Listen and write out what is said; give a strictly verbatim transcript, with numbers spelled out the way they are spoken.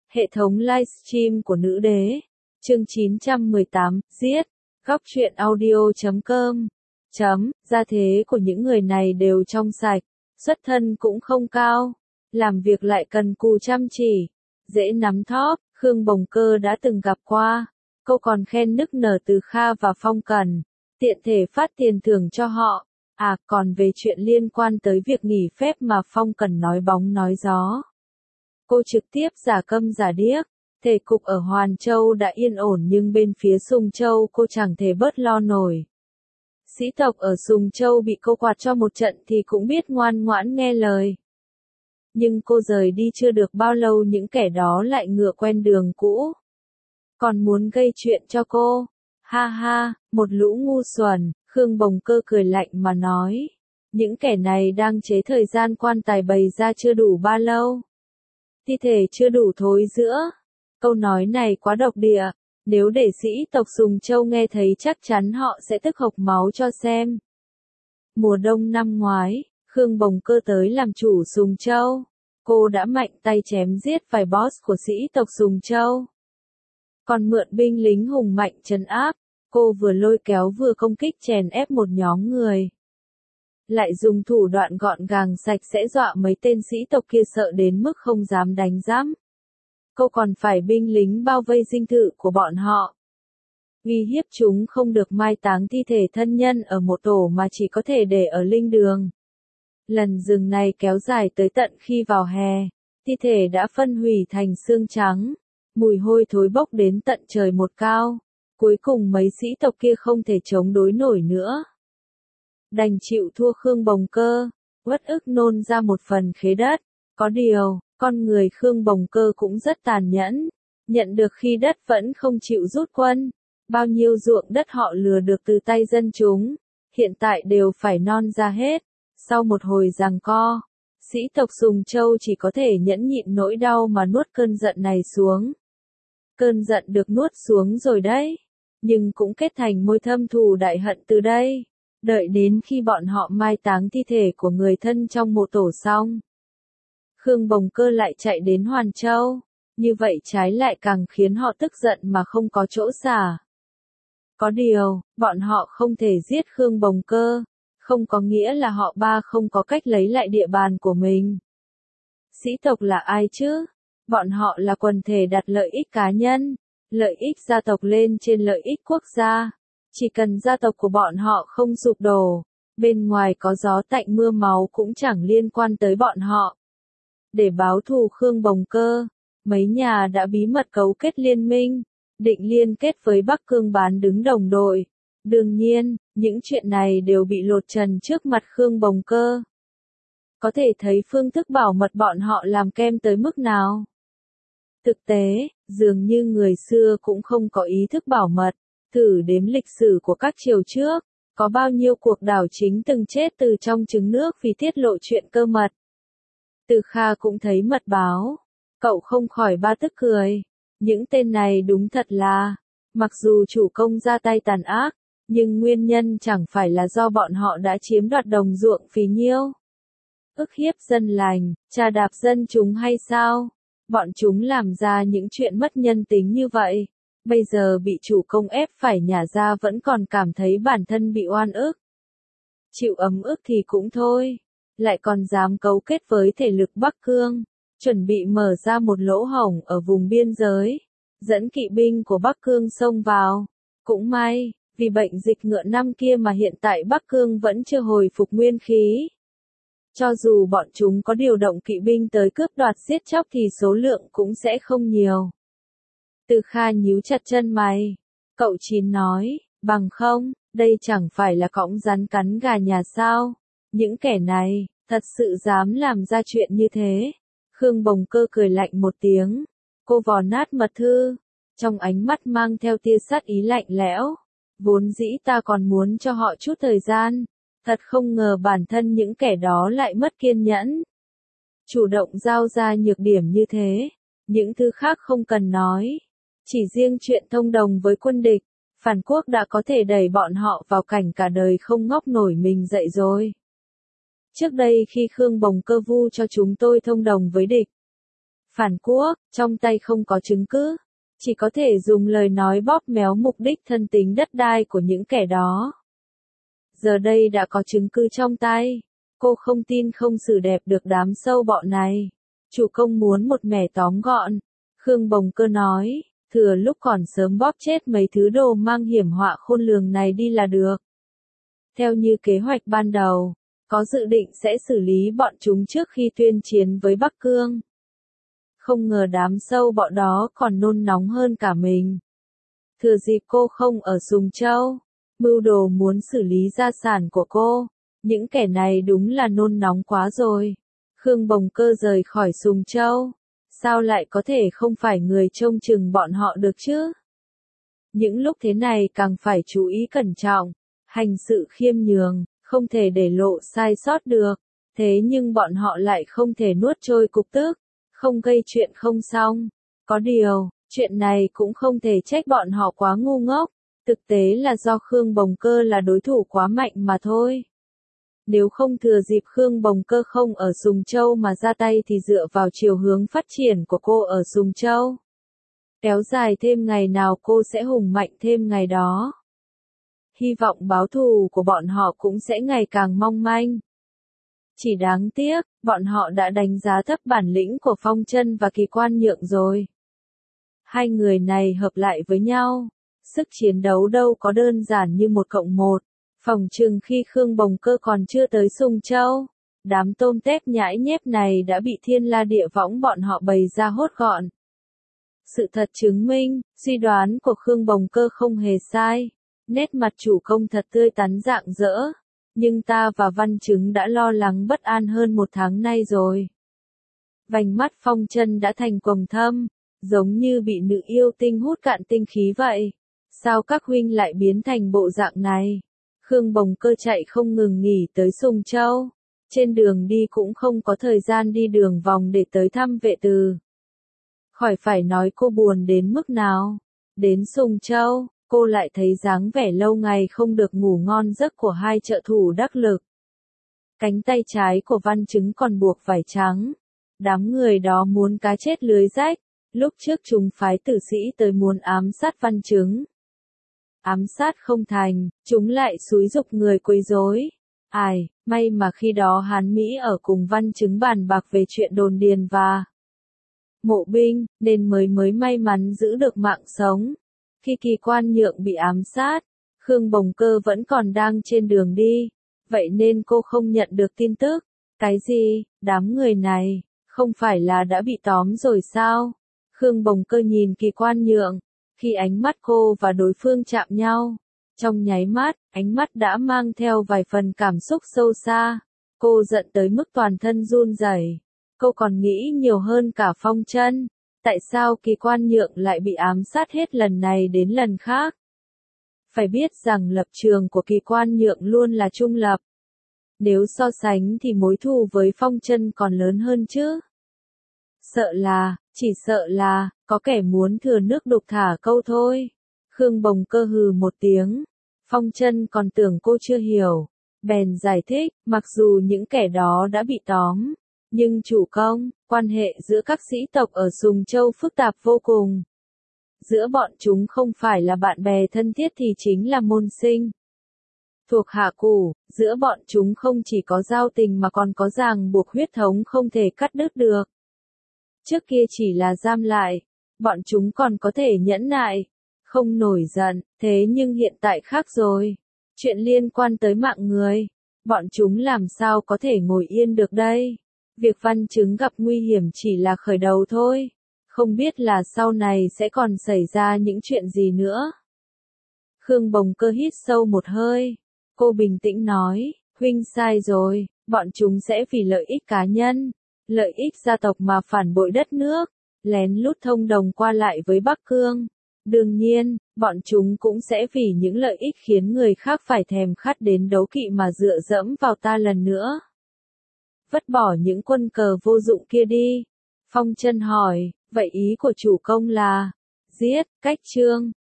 Hệ thống livestream của nữ đế. Chương chín trăm mười tám, giết. Góc truyện audio chấm com. Chấm, gia thế của những người này đều trong sạch, xuất thân cũng không cao, làm việc lại cần cù chăm chỉ, dễ nắm thóp. Khương Bồng Cơ đã từng gặp qua, cô còn khen nức nở Từ Kha và Phong Cần, tiện thể phát tiền thưởng cho họ. À, còn về chuyện liên quan tới việc nghỉ phép mà Phong Cần nói bóng nói gió, cô trực tiếp giả câm giả điếc. Thể cục ở Hoàn Châu đã yên ổn nhưng bên phía Sùng Châu cô chẳng thể bớt lo nổi. Sĩ tộc ở Sùng Châu bị cô quạt cho một trận thì cũng biết ngoan ngoãn nghe lời. Nhưng cô rời đi chưa được bao lâu những kẻ đó lại ngựa quen đường cũ. Còn muốn gây chuyện cho cô. Ha ha, một lũ ngu xuẩn, Khương Bồng Cơ cười lạnh mà nói. Những kẻ này đang chế thời gian quan tài bày ra chưa đủ bao lâu. Thi thể chưa đủ thối giữa. Câu nói này quá độc địa, nếu để sĩ tộc Sùng Châu nghe thấy chắc chắn họ sẽ tức hộc máu cho xem. Mùa đông năm ngoái, Khương Bồng Cơ tới làm chủ Sùng Châu. Cô đã mạnh tay chém giết vài boss của sĩ tộc Sùng Châu. Còn mượn binh lính hùng mạnh trấn áp, cô vừa lôi kéo vừa công kích chèn ép một nhóm người. Lại dùng thủ đoạn gọn gàng sạch sẽ dọa mấy tên sĩ tộc kia sợ đến mức không dám đánh giám. Cô còn phải binh lính bao vây dinh thự của bọn họ. Uy hiếp chúng không được mai táng thi thể thân nhân ở một tổ mà chỉ có thể để ở linh đường. Lần dừng này kéo dài tới tận khi vào hè, thi thể đã phân hủy thành xương trắng, mùi hôi thối bốc đến tận trời một cao. Cuối cùng mấy sĩ tộc kia không thể chống đối nổi nữa. Đành chịu thua Khương Bồng Cơ, uất ức nôn ra một phần khế đất. Có điều, con người Khương Bồng Cơ cũng rất tàn nhẫn, nhận được khi đất vẫn không chịu rút quân. Bao nhiêu ruộng đất họ lừa được từ tay dân chúng, hiện tại đều phải non ra hết. Sau một hồi giằng co, sĩ tộc Sùng Châu chỉ có thể nhẫn nhịn nỗi đau mà nuốt cơn giận này xuống. Cơn giận được nuốt xuống rồi đấy, nhưng cũng kết thành mối thâm thù đại hận từ đây. Đợi đến khi bọn họ mai táng thi thể của người thân trong mộ tổ xong, Khương Bồng Cơ lại chạy đến Hoàn Châu, như vậy trái lại càng khiến họ tức giận mà không có chỗ xả. Có điều, bọn họ không thể giết Khương Bồng Cơ, không có nghĩa là họ ba không có cách lấy lại địa bàn của mình. Sĩ tộc là ai chứ? Bọn họ là quần thể đặt lợi ích cá nhân, lợi ích gia tộc lên trên lợi ích quốc gia. Chỉ cần gia tộc của bọn họ không sụp đổ, bên ngoài có gió tạnh mưa máu cũng chẳng liên quan tới bọn họ. Để báo thù Khương Bồng Cơ, mấy nhà đã bí mật cấu kết liên minh, định liên kết với Bắc Cương bán đứng đồng đội. Đương nhiên, những chuyện này đều bị lột trần trước mặt Khương Bồng Cơ. Có thể thấy phương thức bảo mật bọn họ làm kem tới mức nào. Thực tế, dường như người xưa cũng không có ý thức bảo mật. Thử đếm lịch sử của các triều trước, có bao nhiêu cuộc đảo chính từng chết từ trong trứng nước vì tiết lộ chuyện cơ mật. Từ Kha cũng thấy mật báo, cậu không khỏi ba tức cười. Những tên này đúng thật là, mặc dù chủ công ra tay tàn ác, nhưng nguyên nhân chẳng phải là do bọn họ đã chiếm đoạt đồng ruộng phí nhiêu. Ức hiếp dân lành, trà đạp dân chúng hay sao? Bọn chúng làm ra những chuyện mất nhân tính như vậy. Bây giờ bị chủ công ép phải nhả ra vẫn còn cảm thấy bản thân bị oan ức. Chịu ấm ức thì cũng thôi, lại còn dám cấu kết với thể lực Bắc Cương, chuẩn bị mở ra một lỗ hổng ở vùng biên giới, dẫn kỵ binh của Bắc Cương xông vào. Cũng may, vì bệnh dịch ngựa năm kia mà hiện tại Bắc Cương vẫn chưa hồi phục nguyên khí. Cho dù bọn chúng có điều động kỵ binh tới cướp đoạt giết chóc thì số lượng cũng sẽ không nhiều. Từ Kha nhíu chặt chân mày. Cậu Chín nói, bằng không, đây chẳng phải là cõng rắn cắn gà nhà sao? Những kẻ này, thật sự dám làm ra chuyện như thế. Khương Bồng Cơ cười lạnh một tiếng. Cô vò nát mật thư, trong ánh mắt mang theo tia sát ý lạnh lẽo. Vốn dĩ ta còn muốn cho họ chút thời gian. Thật không ngờ bản thân những kẻ đó lại mất kiên nhẫn. Chủ động giao ra nhược điểm như thế. Những thứ khác không cần nói. Chỉ riêng chuyện thông đồng với quân địch, phản quốc đã có thể đẩy bọn họ vào cảnh cả đời không ngóc nổi mình dậy rồi. Trước đây khi Khương Bồng Cơ vu cho chúng tôi thông đồng với địch, phản quốc, trong tay không có chứng cứ, chỉ có thể dùng lời nói bóp méo mục đích thân tính đất đai của những kẻ đó. Giờ đây đã có chứng cứ trong tay, cô không tin không xử đẹp được đám sâu bọ này. Chủ công muốn một mẻ tóm gọn, Khương Bồng Cơ nói, thừa lúc còn sớm bóp chết mấy thứ đồ mang hiểm họa khôn lường này đi là được. Theo như kế hoạch ban đầu, có dự định sẽ xử lý bọn chúng trước khi tuyên chiến với Bắc Cương. Không ngờ đám sâu bọ đó còn nôn nóng hơn cả mình. Thừa dịp cô không ở Sùng Châu, mưu đồ muốn xử lý gia sản của cô, những kẻ này đúng là nôn nóng quá rồi. Khương Bồng Cơ rời khỏi Sùng Châu, sao lại có thể không phải người trông chừng bọn họ được chứ? Những lúc thế này càng phải chú ý cẩn trọng, hành sự khiêm nhường, không thể để lộ sai sót được. Thế nhưng bọn họ lại không thể nuốt trôi cục tức, không gây chuyện không xong. Có điều, chuyện này cũng không thể trách bọn họ quá ngu ngốc, thực tế là do Khương Bồng Cơ là đối thủ quá mạnh mà thôi. Nếu không thừa dịp Khương Bồng Cơ không ở Sùng Châu mà ra tay thì dựa vào chiều hướng phát triển của cô ở Sùng Châu, kéo dài thêm ngày nào cô sẽ hùng mạnh thêm ngày đó. Hy vọng báo thù của bọn họ cũng sẽ ngày càng mong manh. Chỉ đáng tiếc, bọn họ đã đánh giá thấp bản lĩnh của Phong Chân và Kỳ Quan Nhượng rồi. Hai người này hợp lại với nhau, sức chiến đấu đâu có đơn giản như một cộng một. Phỏng chừng khi Khương Bồng Cơ còn chưa tới Sùng Châu, đám tôm tép nhãi nhép này đã bị thiên la địa võng bọn họ bày ra hốt gọn. Sự thật chứng minh, suy đoán của Khương Bồng Cơ không hề sai. Nét mặt chủ công thật tươi tắn rạng rỡ, nhưng ta và Văn Chứng đã lo lắng bất an hơn một tháng nay rồi. Vành mắt Phong Chân đã thành quầng thâm, giống như bị nữ yêu tinh hút cạn tinh khí vậy. Sao các huynh lại biến thành bộ dạng này? Khương Bồng Cơ chạy không ngừng nghỉ tới Sùng Châu. Trên đường đi cũng không có thời gian đi đường vòng để tới thăm vệ từ. Khỏi phải nói cô buồn đến mức nào. Đến Sùng Châu, cô lại thấy dáng vẻ lâu ngày không được ngủ ngon giấc của hai trợ thủ đắc lực. Cánh tay trái của Văn Chứng còn buộc vải trắng. Đám người đó muốn cá chết lưới rách. Lúc trước chúng phái tử sĩ tới muốn ám sát Văn Chứng. Ám sát không thành, chúng lại xúi giục người quấy rối. Ai, may mà khi đó Hán Mỹ ở cùng Văn Chứng bàn bạc về chuyện đồn điền và mộ binh, nên mới mới may mắn giữ được mạng sống. Khi Kỳ Quan Nhượng bị ám sát, Khương Bồng Cơ vẫn còn đang trên đường đi, vậy nên cô không nhận được tin tức. Cái gì, đám người này, không phải là đã bị tóm rồi sao? Khương Bồng Cơ nhìn Kỳ Quan Nhượng, khi ánh mắt cô và đối phương chạm nhau, trong nháy mắt, ánh mắt đã mang theo vài phần cảm xúc sâu xa. Cô giận tới mức toàn thân run rẩy. Cô còn nghĩ nhiều hơn cả Phong Chân. Tại sao Kỳ Quan Nhượng lại bị ám sát hết lần này đến lần khác? Phải biết rằng lập trường của Kỳ Quan Nhượng luôn là trung lập. Nếu so sánh thì mối thù với Phong Chân còn lớn hơn chứ. Sợ là, chỉ sợ là, có kẻ muốn thừa nước đục thả câu thôi. Khương Bồng Cơ hừ một tiếng. Phong Chân còn tưởng cô chưa hiểu. Bèn giải thích, mặc dù những kẻ đó đã bị tóm. Nhưng chủ công, quan hệ giữa các sĩ tộc ở Sùng Châu phức tạp vô cùng. Giữa bọn chúng không phải là bạn bè thân thiết thì chính là môn sinh. Thuộc hạ cũ, giữa bọn chúng không chỉ có giao tình mà còn có ràng buộc huyết thống không thể cắt đứt được. Trước kia chỉ là giam lại, bọn chúng còn có thể nhẫn nại, không nổi giận, thế nhưng hiện tại khác rồi. Chuyện liên quan tới mạng người, bọn chúng làm sao có thể ngồi yên được đây. Việc Văn Chứng gặp nguy hiểm chỉ là khởi đầu thôi, không biết là sau này sẽ còn xảy ra những chuyện gì nữa. Khương Bồng Cơ hít sâu một hơi, cô bình tĩnh nói, huynh sai rồi, bọn chúng sẽ vì lợi ích cá nhân, lợi ích gia tộc mà phản bội đất nước, lén lút thông đồng qua lại với Bắc Cương. Đương nhiên, bọn chúng cũng sẽ vì những lợi ích khiến người khác phải thèm khát đến đấu kỵ mà dựa dẫm vào ta lần nữa. Vứt bỏ những quân cờ vô dụng kia đi. Phong Chân hỏi, vậy ý của chủ công là, giết, cách trương,